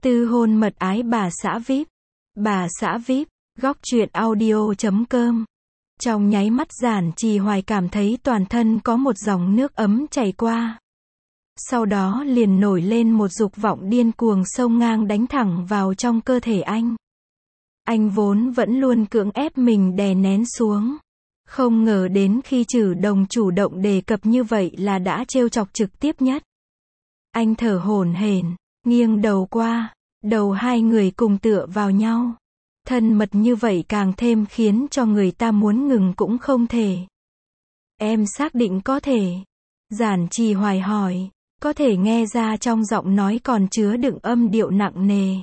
Tư hôn mật ái bà xã VIP. Bà xã VIP, góc truyện audio.com. Trong nháy mắt Giản Trì Hoài cảm thấy toàn thân có một dòng nước ấm chảy qua. Sau đó liền nổi lên một dục vọng điên cuồng xông ngang đánh thẳng vào trong cơ thể anh. Anh vốn vẫn luôn cưỡng ép mình đè nén xuống. Không ngờ đến khi Trử Đồng chủ động đề cập như vậy là đã trêu chọc trực tiếp nhất. Anh thở hổn hển, nghiêng đầu qua, đầu hai người cùng tựa vào nhau. Thân mật như vậy càng thêm khiến cho người ta muốn ngừng cũng không thể. Em xác định có thể? Giản Trì Hoài hỏi, có thể nghe ra trong giọng nói còn chứa đựng âm điệu nặng nề.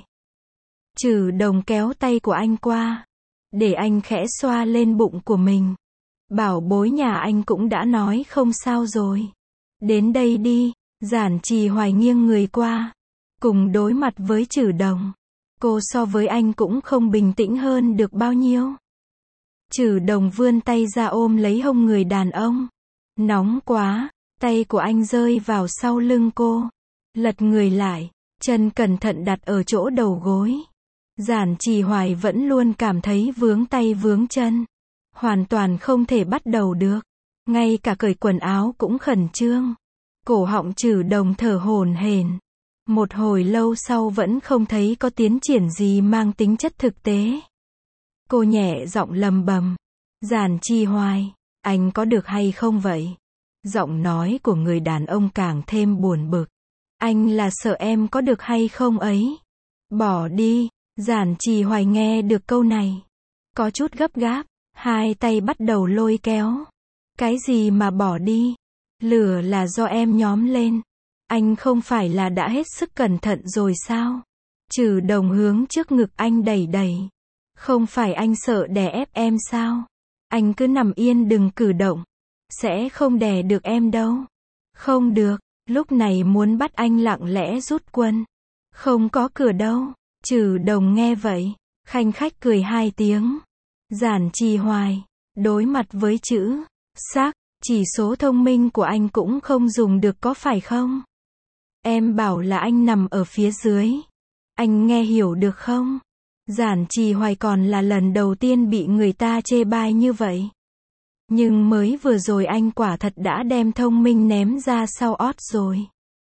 Trử Đồng kéo tay của anh qua, để anh khẽ xoa lên bụng của mình. Bảo bối nhà anh cũng đã nói không sao rồi. Đến đây đi. Giản Trì Hoài nghiêng người qua, cùng đối mặt với Trử Đồng. Cô so với anh cũng không bình tĩnh hơn được bao nhiêu. Trử Đồng vươn tay ra ôm lấy hông người đàn ông. Nóng quá, tay của anh rơi vào sau lưng cô. Lật người lại, chân cẩn thận đặt ở chỗ đầu gối. Giản Trì Hoài vẫn luôn cảm thấy vướng tay vướng chân. Hoàn toàn không thể bắt đầu được. Ngay cả cởi quần áo cũng khẩn trương. Cổ họng Trử Đồng thở hổn hển. Một hồi lâu sau vẫn không thấy có tiến triển gì mang tính chất thực tế. Cô nhẹ giọng lầm bầm. Giản Trì Hoài, anh có được hay không vậy? Giọng nói của người đàn ông càng thêm buồn bực. Anh là sợ em có được hay không ấy. Bỏ đi. Giản Trì Hoài nghe được câu này, có chút gấp gáp, hai tay bắt đầu lôi kéo. Cái gì mà bỏ đi? Lửa là do em nhóm lên. Anh không phải là đã hết sức cẩn thận rồi sao? Trử Đồng hướng trước ngực anh đẩy đẩy. Không phải anh sợ đè ép em sao? Anh cứ nằm yên đừng cử động. Sẽ không đè được em đâu. Không được, lúc này muốn bắt anh lặng lẽ rút quân. Không có cửa đâu. Trử Đồng nghe vậy, khanh khách cười hai tiếng. Giản Trì Hoài, đối mặt với chữ xác, chỉ số thông minh của anh cũng không dùng được có phải không? Em bảo là anh nằm ở phía dưới. Anh nghe hiểu được không? Giản Trì Hoài còn là lần đầu tiên bị người ta chê bai như vậy. Nhưng mới vừa rồi anh quả thật đã đem thông minh ném ra sau ót rồi.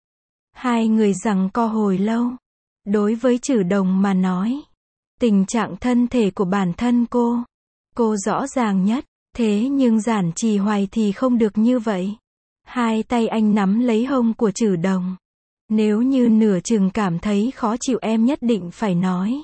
Hai người giằng co hồi lâu. Đối với Trử Đồng mà nói, tình trạng thân thể của bản thân cô rõ ràng nhất. Thế nhưng Giản Trì Hoài thì không được như vậy. Hai tay anh nắm lấy hông của Trử Đồng. Nếu như nửa chừng cảm thấy khó chịu em nhất định phải nói.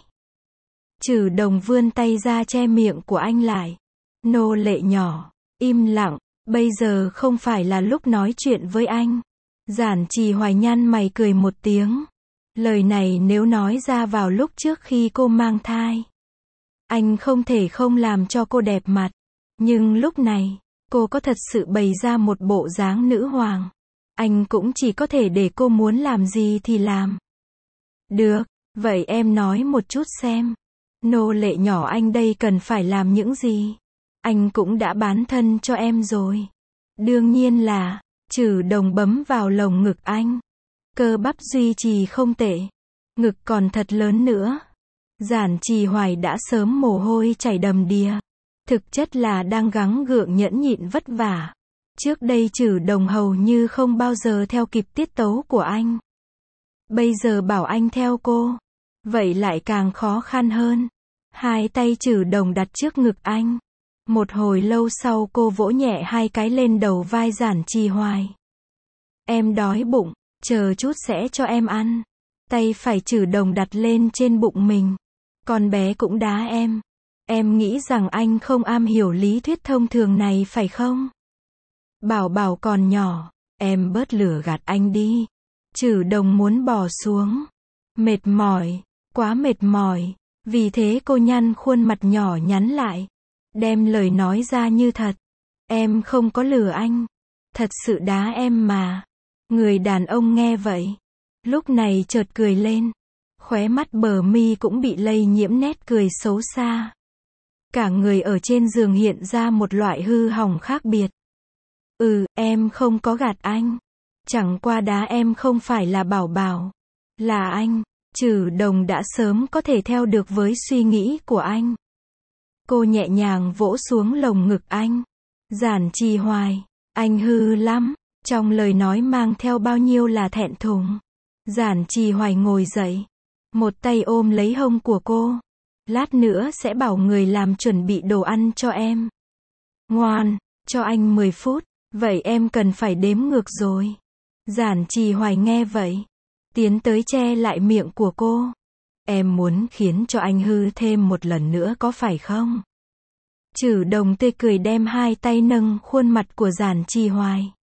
Trử Đồng vươn tay ra che miệng của anh lại. Nô lệ nhỏ, im lặng, bây giờ không phải là lúc nói chuyện với anh. Giản Trì Hoài nhăn mày cười một tiếng. Lời này nếu nói ra vào lúc trước khi cô mang thai, anh không thể không làm cho cô đẹp mặt. Nhưng lúc này, cô có thật sự bày ra một bộ dáng nữ hoàng. Anh cũng chỉ có thể để cô muốn làm gì thì làm. Được, vậy em nói một chút xem. Nô lệ nhỏ anh đây cần phải làm những gì? Anh cũng đã bán thân cho em rồi. Đương nhiên là, Trử Đồng bấm vào lồng ngực anh. Cơ bắp duy trì không tệ. Ngực còn thật lớn nữa. Giản Trì Hoài đã sớm mồ hôi chảy đầm đìa. Thực chất là đang gắng gượng nhẫn nhịn vất vả. Trước đây Trử Đồng hầu như không bao giờ theo kịp tiết tấu của anh. Bây giờ bảo anh theo cô, vậy lại càng khó khăn hơn. Hai tay Trử Đồng đặt trước ngực anh. Một hồi lâu sau cô vỗ nhẹ hai cái lên đầu vai Giản Trì Hoài. Em đói bụng, chờ chút sẽ cho em ăn. Tay phải Trử Đồng đặt lên trên bụng mình. Con bé cũng đá em. Em nghĩ rằng anh không am hiểu lý thuyết thông thường này phải không? Bảo bảo còn nhỏ, em bớt lửa gạt anh đi. Trử Đồng muốn bỏ xuống. Mệt mỏi, quá mệt mỏi. Vì thế cô nhăn khuôn mặt nhỏ nhắn lại. Đem lời nói ra như thật. Em không có lừa anh. Thật sự đá em mà. Người đàn ông nghe vậy. Lúc này chợt cười lên. Khóe mắt bờ mi cũng bị lây nhiễm nét cười xấu xa. Cả người ở trên giường hiện ra một loại hư hỏng khác biệt. Em không có gạt anh. Chẳng qua đá em không phải là bảo bảo. Là anh. Trử Đồng đã sớm có thể theo được với suy nghĩ của anh. Cô nhẹ nhàng vỗ xuống lồng ngực anh. Giản Trì Hoài, anh hư lắm. Trong lời nói mang theo bao nhiêu là thẹn thùng. Giản Trì Hoài ngồi dậy. Một tay ôm lấy hông của cô. Lát nữa sẽ bảo người làm chuẩn bị đồ ăn cho em. Ngoan, cho anh 10 phút. Vậy em cần phải đếm ngược rồi. Giản Trì Hoài nghe vậy. Tiến tới che lại miệng của cô. Em muốn khiến cho anh hư thêm một lần nữa có phải không? Trử Đồng tươi cười đem hai tay nâng khuôn mặt của Giản Trì Hoài.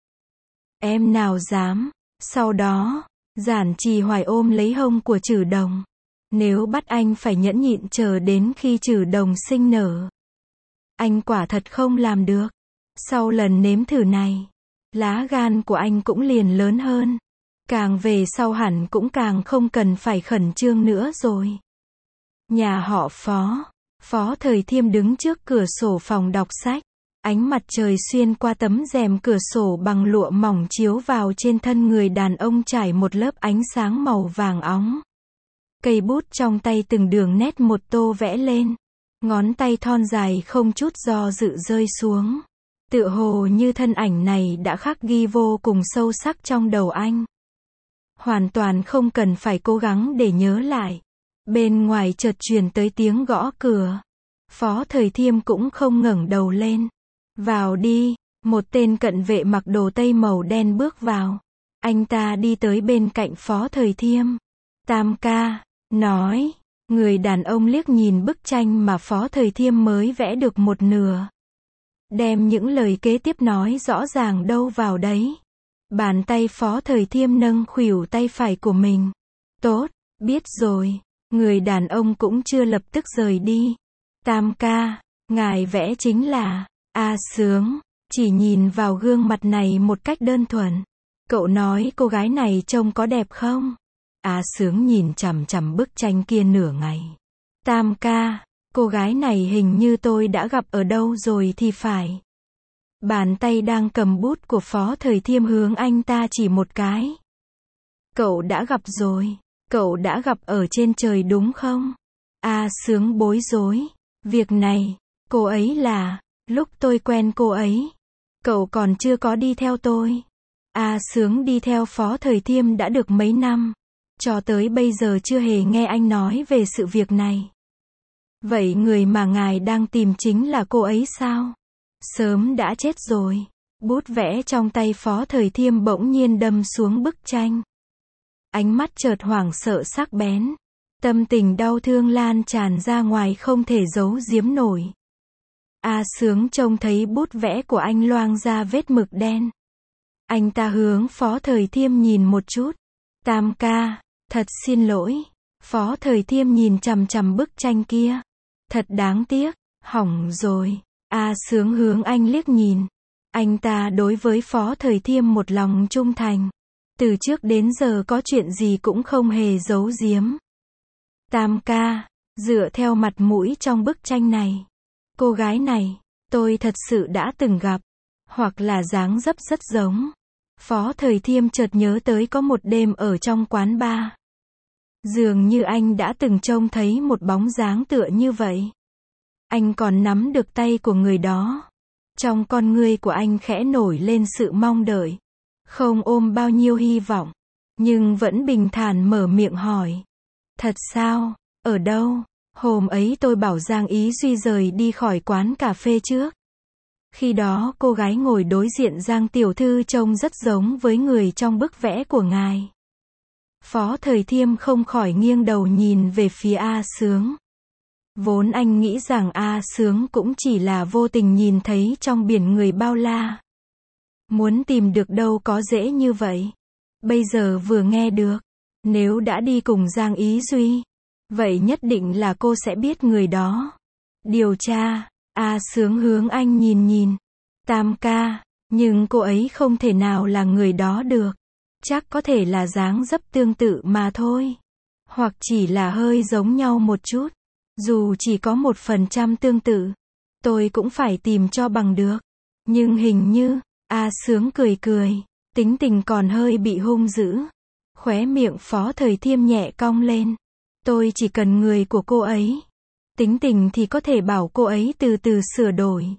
Em nào dám. Sau đó, Giản Trì Hoài ôm lấy hông của Trử Đồng. Nếu bắt anh phải nhẫn nhịn chờ đến khi Trử Đồng sinh nở. Anh quả thật không làm được. Sau lần nếm thử này, lá gan của anh cũng liền lớn hơn. Càng về sau hẳn cũng càng không cần phải khẩn trương nữa rồi. Nhà họ Phó. Phó Thời Thiêm đứng trước cửa sổ phòng đọc sách. Ánh mặt trời xuyên qua tấm rèm cửa sổ bằng lụa mỏng chiếu vào trên thân người đàn ông trải một lớp ánh sáng màu vàng óng. Cây bút trong tay từng đường nét một tô vẽ lên. Ngón tay thon dài không chút do dự rơi xuống. Tựa hồ như thân ảnh này đã khắc ghi vô cùng sâu sắc trong đầu anh. Hoàn toàn không cần phải cố gắng để nhớ lại. Bên ngoài chợt truyền tới tiếng gõ cửa. Phó Thời Thiêm cũng không ngẩng đầu lên. Vào đi, một tên cận vệ mặc đồ tây màu đen bước vào. Anh ta đi tới bên cạnh Phó Thời Thiêm. Tam ca, nói. Người đàn ông liếc nhìn bức tranh mà Phó Thời Thiêm mới vẽ được một nửa. Đem những lời kế tiếp nói rõ ràng đâu vào đấy. Bàn tay Phó Thời Thiêm nâng khuỷu tay phải của mình. Tốt, biết rồi. Người đàn ông cũng chưa lập tức rời đi. Tam ca, ngài vẽ chính là A Sướng. Chỉ nhìn vào gương mặt này một cách đơn thuần. Cậu nói cô gái này trông có đẹp không? A Sướng nhìn chằm chằm bức tranh kia nửa ngày. Tam ca, cô gái này hình như tôi đã gặp ở đâu rồi thì phải. Bàn tay đang cầm bút của Phó Thời Thiêm hướng anh ta chỉ một cái. Cậu đã gặp rồi. Cậu đã gặp ở trên trời đúng không? A Sướng bối rối. Việc này, cô ấy là, lúc tôi quen cô ấy. Cậu còn chưa có đi theo tôi. A Sướng đi theo Phó Thời Thiêm đã được mấy năm. Cho tới bây giờ chưa hề nghe anh nói về sự việc này. Vậy người mà ngài đang tìm chính là cô ấy sao? Sớm đã chết rồi. Bút vẽ trong tay Phó Thời Thiêm bỗng nhiên đâm xuống bức tranh. Ánh mắt chợt hoảng sợ sắc bén. Tâm tình đau thương lan tràn ra ngoài không thể giấu giếm nổi. A Sướng trông thấy bút vẽ của anh loang ra vết mực đen. Anh ta hướng Phó Thời Thiêm nhìn một chút. Tam ca, thật xin lỗi. Phó Thời Thiêm nhìn chằm chằm bức tranh kia. Thật đáng tiếc, hỏng rồi. A Sướng hướng anh liếc nhìn. Anh ta đối với Phó Thời Thiêm một lòng trung thành. Từ trước đến giờ có chuyện gì cũng không hề giấu giếm. Tam ca, dựa theo mặt mũi trong bức tranh này. Cô gái này, tôi thật sự đã từng gặp. Hoặc là dáng dấp rất giống. Phó Thời Thiêm chợt nhớ tới có một đêm ở trong quán bar. Dường như anh đã từng trông thấy một bóng dáng tựa như vậy. Anh còn nắm được tay của người đó. Trong con ngươi của anh khẽ nổi lên sự mong đợi. Không ôm bao nhiêu hy vọng. Nhưng vẫn bình thản mở miệng hỏi. Thật sao? Ở đâu? Hôm ấy tôi bảo Giang Ý Duy rời đi khỏi quán cà phê trước. Khi đó cô gái ngồi đối diện Giang tiểu thư trông rất giống với người trong bức vẽ của ngài. Phó Thời Thiêm không khỏi nghiêng đầu nhìn về phía A Sướng. Vốn anh nghĩ rằng A Sướng cũng chỉ là vô tình nhìn thấy trong biển người bao la. Muốn tìm được đâu có dễ như vậy. Bây giờ vừa nghe được. Nếu đã đi cùng Giang Ý Duy. Vậy nhất định là cô sẽ biết người đó. Điều tra. A Sướng hướng anh nhìn nhìn. Tam ca. Nhưng cô ấy không thể nào là người đó được. Chắc có thể là dáng dấp tương tự mà thôi. Hoặc chỉ là hơi giống nhau một chút. Dù chỉ có 1% tương tự. Tôi cũng phải tìm cho bằng được. Nhưng hình như, A Sướng cười cười. Tính tình còn hơi bị hung dữ. Khóe miệng Phó Thời Thiêm nhẹ cong lên. Tôi chỉ cần người của cô ấy. Tính tình thì có thể bảo cô ấy từ từ sửa đổi.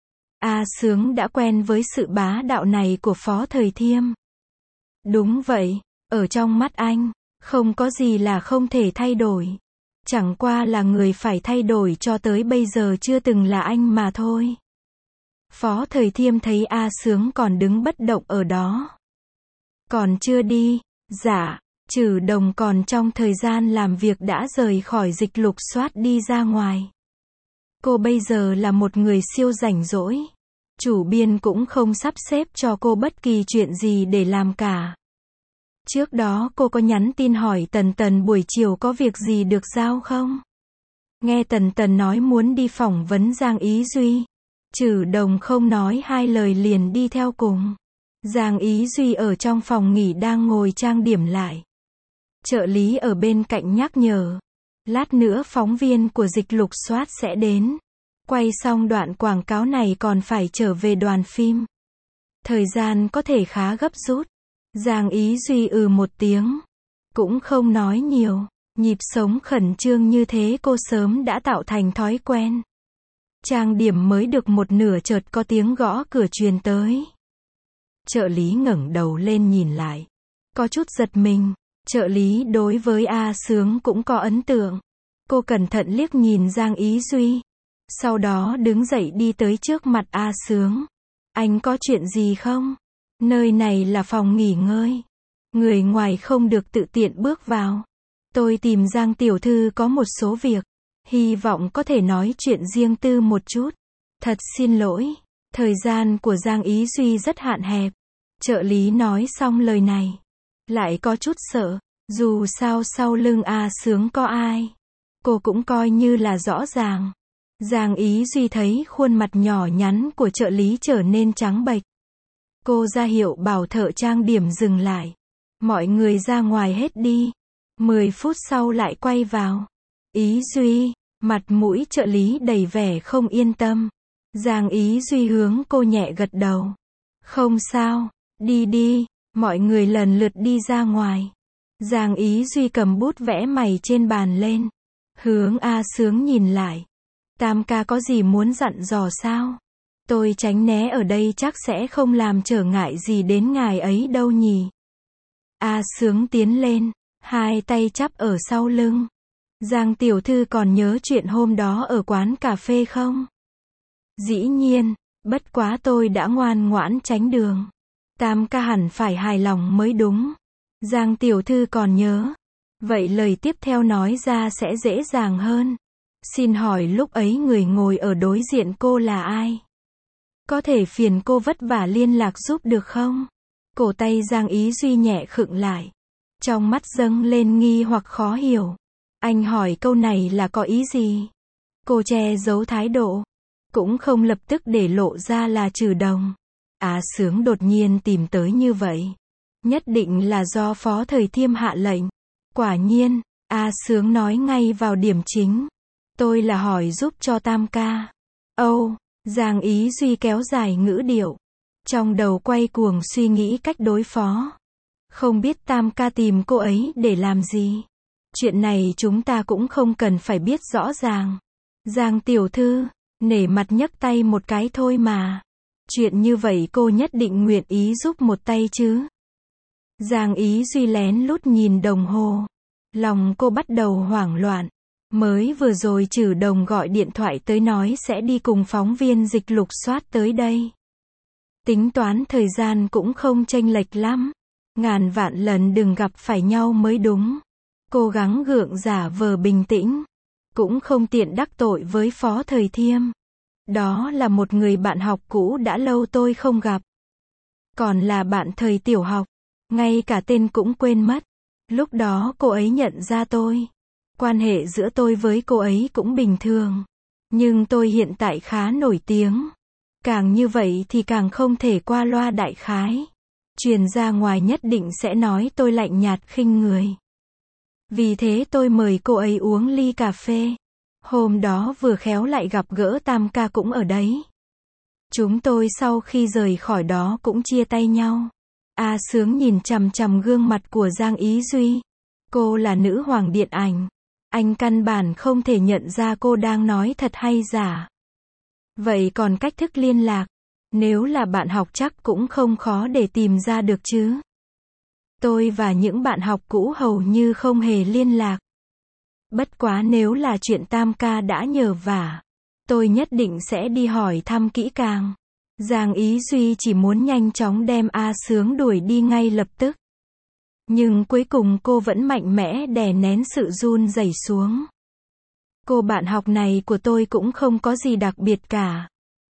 A Sướng đã quen với sự bá đạo này của Phó Thời Thiêm. Đúng vậy, ở trong mắt anh, không có gì là không thể thay đổi. Chẳng qua là người phải thay đổi cho tới bây giờ chưa từng là anh mà thôi. Phó Thời Thiêm thấy A Sướng còn đứng bất động ở đó. Còn chưa đi, dạ, Trử Đồng còn trong thời gian làm việc đã rời khỏi Dịch Lục Soát đi ra ngoài. Cô bây giờ là một người siêu rảnh rỗi. Chủ biên cũng không sắp xếp cho cô bất kỳ chuyện gì để làm cả. Trước đó cô có nhắn tin hỏi Tần Tần buổi chiều có việc gì được giao không? Nghe Tần Tần nói muốn đi phỏng vấn Giang Ý Duy. Trử Đồng không nói hai lời liền đi theo cùng. Giang Ý Duy ở trong phòng nghỉ đang ngồi trang điểm lại. Trợ lý ở bên cạnh nhắc nhở. Lát nữa phóng viên của Dịch Lục Soát sẽ đến. Quay xong đoạn quảng cáo này còn phải trở về đoàn phim. Thời gian có thể khá gấp rút. Giang Ý Duy một tiếng. Cũng không nói nhiều. Nhịp sống khẩn trương như thế cô sớm đã tạo thành thói quen. Trang điểm mới được một nửa chợt có tiếng gõ cửa truyền tới. Trợ lý ngẩng đầu lên nhìn lại. Có chút giật mình. Trợ lý đối với A Sướng cũng có ấn tượng. Cô cẩn thận liếc nhìn Giang Ý Duy. Sau đó đứng dậy đi tới trước mặt A Sướng. Anh có chuyện gì không? Nơi này là phòng nghỉ ngơi. Người ngoài không được tự tiện bước vào. Tôi tìm Giang tiểu thư có một số việc. Hy vọng có thể nói chuyện riêng tư một chút. Thật xin lỗi. Thời gian của Giang Ý Duy rất hạn hẹp. Trợ lý nói xong lời này. Lại có chút sợ. Dù sao sau lưng A Sướng có ai. Cô cũng coi như là rõ ràng. Giang Ý Duy thấy khuôn mặt nhỏ nhắn của trợ lý trở nên trắng bệch. Cô ra hiệu bảo thợ trang điểm dừng lại. Mọi người ra ngoài hết đi. 10 phút sau lại quay vào. Ý Duy, mặt mũi trợ lý đầy vẻ không yên tâm. Giang Ý Duy hướng cô nhẹ gật đầu. Không sao, đi đi. Mọi người lần lượt đi ra ngoài. Giang Ý Duy cầm bút vẽ mày trên bàn lên. Hướng A Sướng nhìn lại. Tam ca có gì muốn dặn dò sao? Tôi tránh né ở đây chắc sẽ không làm trở ngại gì đến ngài ấy đâu nhỉ. A Sướng tiến lên, hai tay chắp ở sau lưng. Giang tiểu thư còn nhớ chuyện hôm đó ở quán cà phê không? Dĩ nhiên, bất quá tôi đã ngoan ngoãn tránh đường. Tam ca hẳn phải hài lòng mới đúng. Giang tiểu thư còn nhớ. Vậy lời tiếp theo nói ra sẽ dễ dàng hơn. Xin hỏi lúc ấy người ngồi ở đối diện cô là ai? Có thể phiền cô vất vả liên lạc giúp được không? Cổ tay Giang Ý Duy nhẹ khựng lại. Trong mắt dâng lên nghi hoặc khó hiểu. Anh hỏi câu này là có ý gì? Cô che giấu thái độ. Cũng không lập tức để lộ ra là Trử Đồng. A Sướng đột nhiên tìm tới như vậy. Nhất định là do Phó Thời Thiêm hạ lệnh. Quả nhiên, A Sướng nói ngay vào điểm chính. Tôi là hỏi giúp cho Tam ca. Giang Ý Duy kéo dài ngữ điệu. Trong đầu quay cuồng suy nghĩ cách đối phó. Không biết Tam ca tìm cô ấy để làm gì. Chuyện này chúng ta cũng không cần phải biết rõ ràng. Giang tiểu thư, nể mặt nhấc tay một cái thôi mà. Chuyện như vậy cô nhất định nguyện ý giúp một tay chứ. Giang Ý Duy lén lút nhìn đồng hồ. Lòng cô bắt đầu hoảng loạn. Mới vừa rồi Trử Đồng gọi điện thoại tới nói sẽ đi cùng phóng viên Dịch Lục Soát tới đây. Tính toán thời gian cũng không chênh lệch lắm. Ngàn vạn lần đừng gặp phải nhau mới đúng. Cố gắng gượng giả vờ bình tĩnh. Cũng không tiện đắc tội với Phó Thời Thiêm. Đó là một người bạn học cũ đã lâu tôi không gặp. Còn là bạn thời tiểu học. Ngay cả tên cũng quên mất. Lúc đó cô ấy nhận ra tôi. Quan hệ giữa tôi với cô ấy cũng bình thường. Nhưng tôi hiện tại khá nổi tiếng. Càng như vậy thì càng không thể qua loa đại khái. Truyền ra ngoài nhất định sẽ nói tôi lạnh nhạt khinh người. Vì thế tôi mời cô ấy uống ly cà phê. Hôm đó vừa khéo lại gặp gỡ Tam ca cũng ở đấy. Chúng tôi sau khi rời khỏi đó cũng chia tay nhau. A Sướng nhìn chằm chằm gương mặt của Giang Ý Duy. Cô là nữ hoàng điện ảnh. Anh căn bản không thể nhận ra cô đang nói thật hay giả. Vậy còn cách thức liên lạc? Nếu là bạn học chắc cũng không khó để tìm ra được chứ. Tôi và những bạn học cũ hầu như không hề liên lạc. Bất quá nếu là chuyện Tam ca đã nhờ vả, tôi nhất định sẽ đi hỏi thăm kỹ càng. Giang Ý Duy chỉ muốn nhanh chóng đem A Sướng đuổi đi ngay lập tức. Nhưng cuối cùng cô vẫn mạnh mẽ đè nén sự run rẩy xuống. Cô bạn học này của tôi cũng không có gì đặc biệt cả.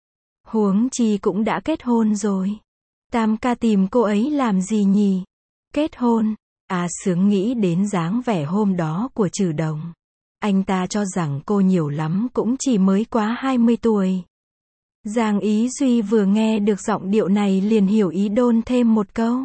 Huống chi cũng đã kết hôn rồi. Tam ca tìm cô ấy làm gì nhỉ? Kết hôn? A Sướng nghĩ đến dáng vẻ hôm đó của Trừ Đồng. Anh ta cho rằng cô nhiều lắm cũng chỉ mới quá 20 tuổi. Giang Ý Duy vừa nghe được giọng điệu này liền hiểu ý, đôn thêm một câu.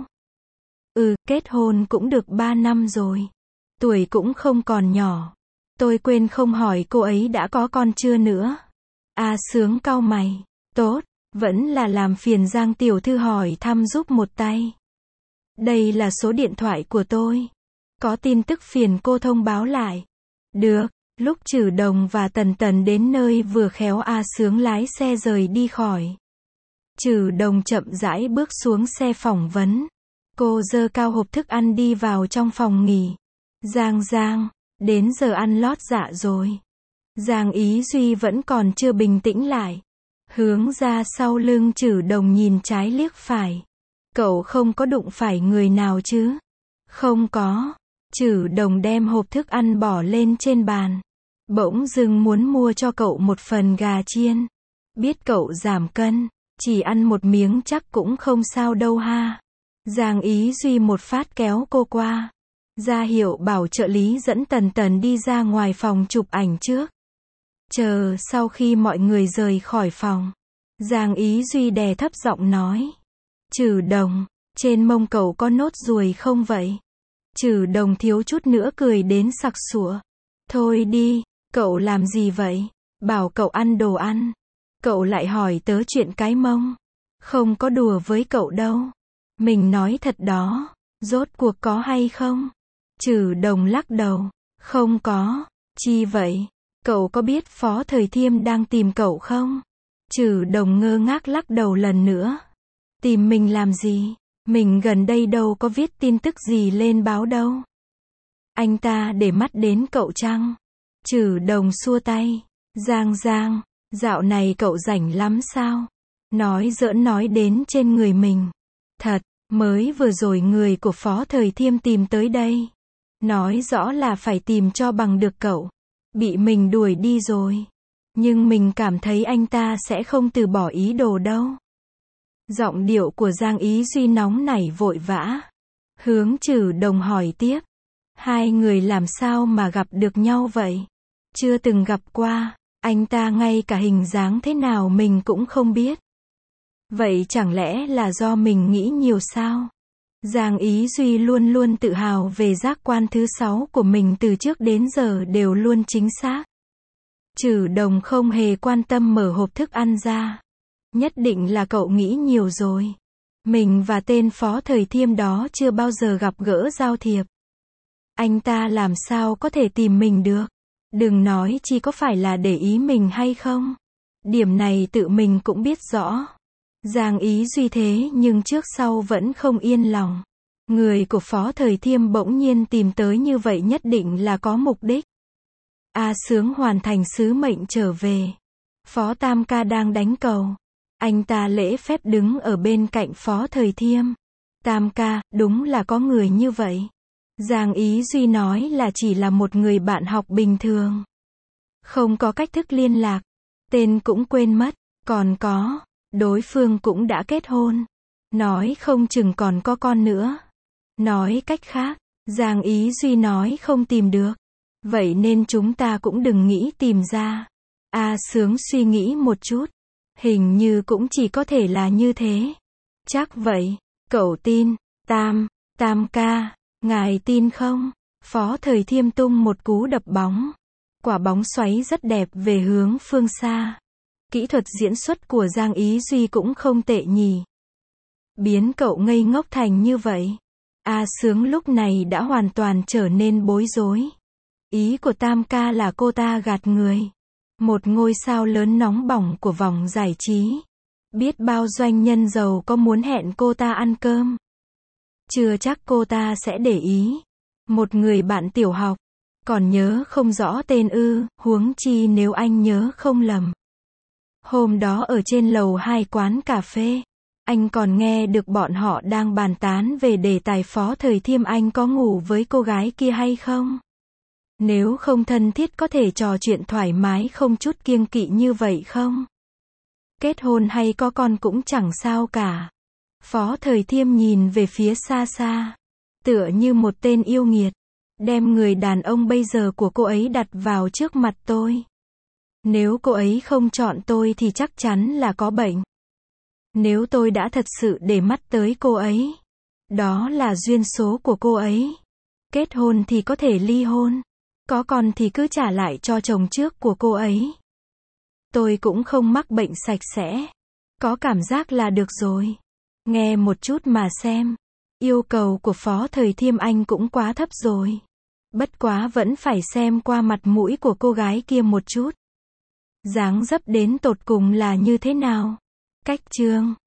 Kết hôn cũng được 3 năm rồi. Tuổi cũng không còn nhỏ. Tôi quên không hỏi cô ấy đã có con chưa nữa. A Sướng cau mày. Tốt, vẫn là làm phiền Giang tiểu thư hỏi thăm giúp một tay. Đây là số điện thoại của tôi. Có tin tức phiền cô thông báo lại. Được, lúc Trừ Đồng và Tần Tần đến nơi vừa khéo A Sướng lái xe rời đi khỏi. Trừ Đồng chậm rãi bước xuống xe phỏng vấn. Cô giơ cao hộp thức ăn đi vào trong phòng nghỉ. Giang, đến giờ ăn lót dạ rồi. Giang Ý Duy vẫn còn chưa bình tĩnh lại. Hướng ra sau lưng Trừ Đồng nhìn trái liếc phải. Cậu không có đụng phải người nào chứ? Không có. Trừ Đồng đem hộp thức ăn bỏ lên trên bàn. Bỗng dưng muốn mua cho cậu một phần gà chiên. Biết cậu giảm cân, chỉ ăn một miếng chắc cũng không sao đâu ha. Giang Ý Duy một phát kéo cô qua. Ra hiệu bảo trợ lý dẫn Tần Tần đi ra ngoài phòng chụp ảnh trước. Chờ sau khi mọi người rời khỏi phòng, Giang Ý Duy đè thấp giọng nói. Trừ Đồng, trên mông cậu có nốt ruồi không vậy? Trừ Đồng thiếu chút nữa cười đến sặc sụa. Thôi đi, cậu làm gì vậy? Bảo cậu ăn đồ ăn. Cậu lại hỏi tớ chuyện cái mông. Không có đùa với cậu đâu. Mình nói thật đó. Rốt cuộc có hay không? Trừ Đồng lắc đầu. Không có. Chi vậy? Cậu có biết Phó Thời Thiêm đang tìm cậu không? Trừ Đồng ngơ ngác lắc đầu lần nữa. Tìm mình làm gì? Mình gần đây đâu có viết tin tức gì lên báo đâu. Anh ta để mắt đến cậu chăng? Trừ Đồng xua tay. Giang, dạo này cậu rảnh lắm sao? Nói giỡn nói đến trên người mình. Thật, mới vừa rồi người của Phó Thời Thiêm tìm tới đây. Nói rõ là phải tìm cho bằng được cậu. Bị mình đuổi đi rồi. Nhưng mình cảm thấy anh ta sẽ không từ bỏ ý đồ đâu. Giọng điệu của Giang Ý Duy nóng nảy vội vã. Hướng Trừ Đồng hỏi tiếp. Hai người làm sao mà gặp được nhau vậy? Chưa từng gặp qua, anh ta ngay cả hình dáng thế nào mình cũng không biết. Vậy chẳng lẽ là do mình nghĩ nhiều sao? Giang Ý Duy luôn luôn tự hào về giác quan thứ 6 của mình, từ trước đến giờ đều luôn chính xác. Trừ Đồng không hề quan tâm mở hộp thức ăn ra. Nhất định là cậu nghĩ nhiều rồi. Mình và tên Phó Thời Thiêm đó chưa bao giờ gặp gỡ giao thiệp. Anh ta làm sao có thể tìm mình được? Đừng nói chi có phải là để ý mình hay không. Điểm này tự mình cũng biết rõ. Giang Ý Duy thế nhưng trước sau vẫn không yên lòng. Người của Phó Thời Thiêm bỗng nhiên tìm tới như vậy nhất định là có mục đích. A Sướng hoàn thành sứ mệnh trở về. Phó Tam ca đang đánh cầu. Anh ta lễ phép đứng ở bên cạnh Phó Thời Thiêm. Tam ca, đúng là có người như vậy. Giang Ý Duy nói là chỉ là một người bạn học bình thường. Không có cách thức liên lạc. Tên cũng quên mất. Còn có, đối phương cũng đã kết hôn. Nói không chừng còn có con nữa. Nói cách khác, Giang Ý Duy nói không tìm được. Vậy nên chúng ta cũng đừng nghĩ tìm ra. A Sướng suy nghĩ một chút. Hình như cũng chỉ có thể là như thế. Chắc vậy. Cậu tin. Tam ca, ngài tin không? Phó Thời Thiêm tung một cú đập bóng. Quả bóng xoáy rất đẹp về hướng phương xa. Kỹ thuật diễn xuất của Giang Ý Duy cũng không tệ nhỉ. Biến cậu ngây ngốc thành như vậy. A Sướng lúc này đã hoàn toàn trở nên bối rối. Ý của Tam ca là cô ta gạt người. Một ngôi sao lớn nóng bỏng của vòng giải trí. Biết bao doanh nhân giàu có muốn hẹn cô ta ăn cơm. Chưa chắc cô ta sẽ để ý. Một người bạn tiểu học. Còn nhớ không rõ tên ư, huống chi nếu anh nhớ không lầm. Hôm đó ở trên lầu 2 quán cà phê, anh còn nghe được bọn họ đang bàn tán về đề tài Phó Thời Thiêm anh có ngủ với cô gái kia hay không. Nếu không thân thiết có thể trò chuyện thoải mái không chút kiêng kỵ như vậy không? Kết hôn hay có con cũng chẳng sao cả. Phó Thời Thiêm nhìn về phía xa xa, tựa như một tên yêu nghiệt, đem người đàn ông bây giờ của cô ấy đặt vào trước mặt tôi. Nếu cô ấy không chọn tôi thì chắc chắn là có bệnh. Nếu tôi đã thật sự để mắt tới cô ấy, đó là duyên số của cô ấy. Kết hôn thì có thể ly hôn, có con thì cứ trả lại cho chồng trước của cô ấy. Tôi cũng không mắc bệnh sạch sẽ, có cảm giác là được rồi. Nghe một chút mà xem, yêu cầu của Phó Thời Thiêm anh cũng quá thấp rồi. Bất quá vẫn phải xem qua mặt mũi của cô gái kia một chút. Dáng dấp đến tột cùng là như thế nào? Cách chương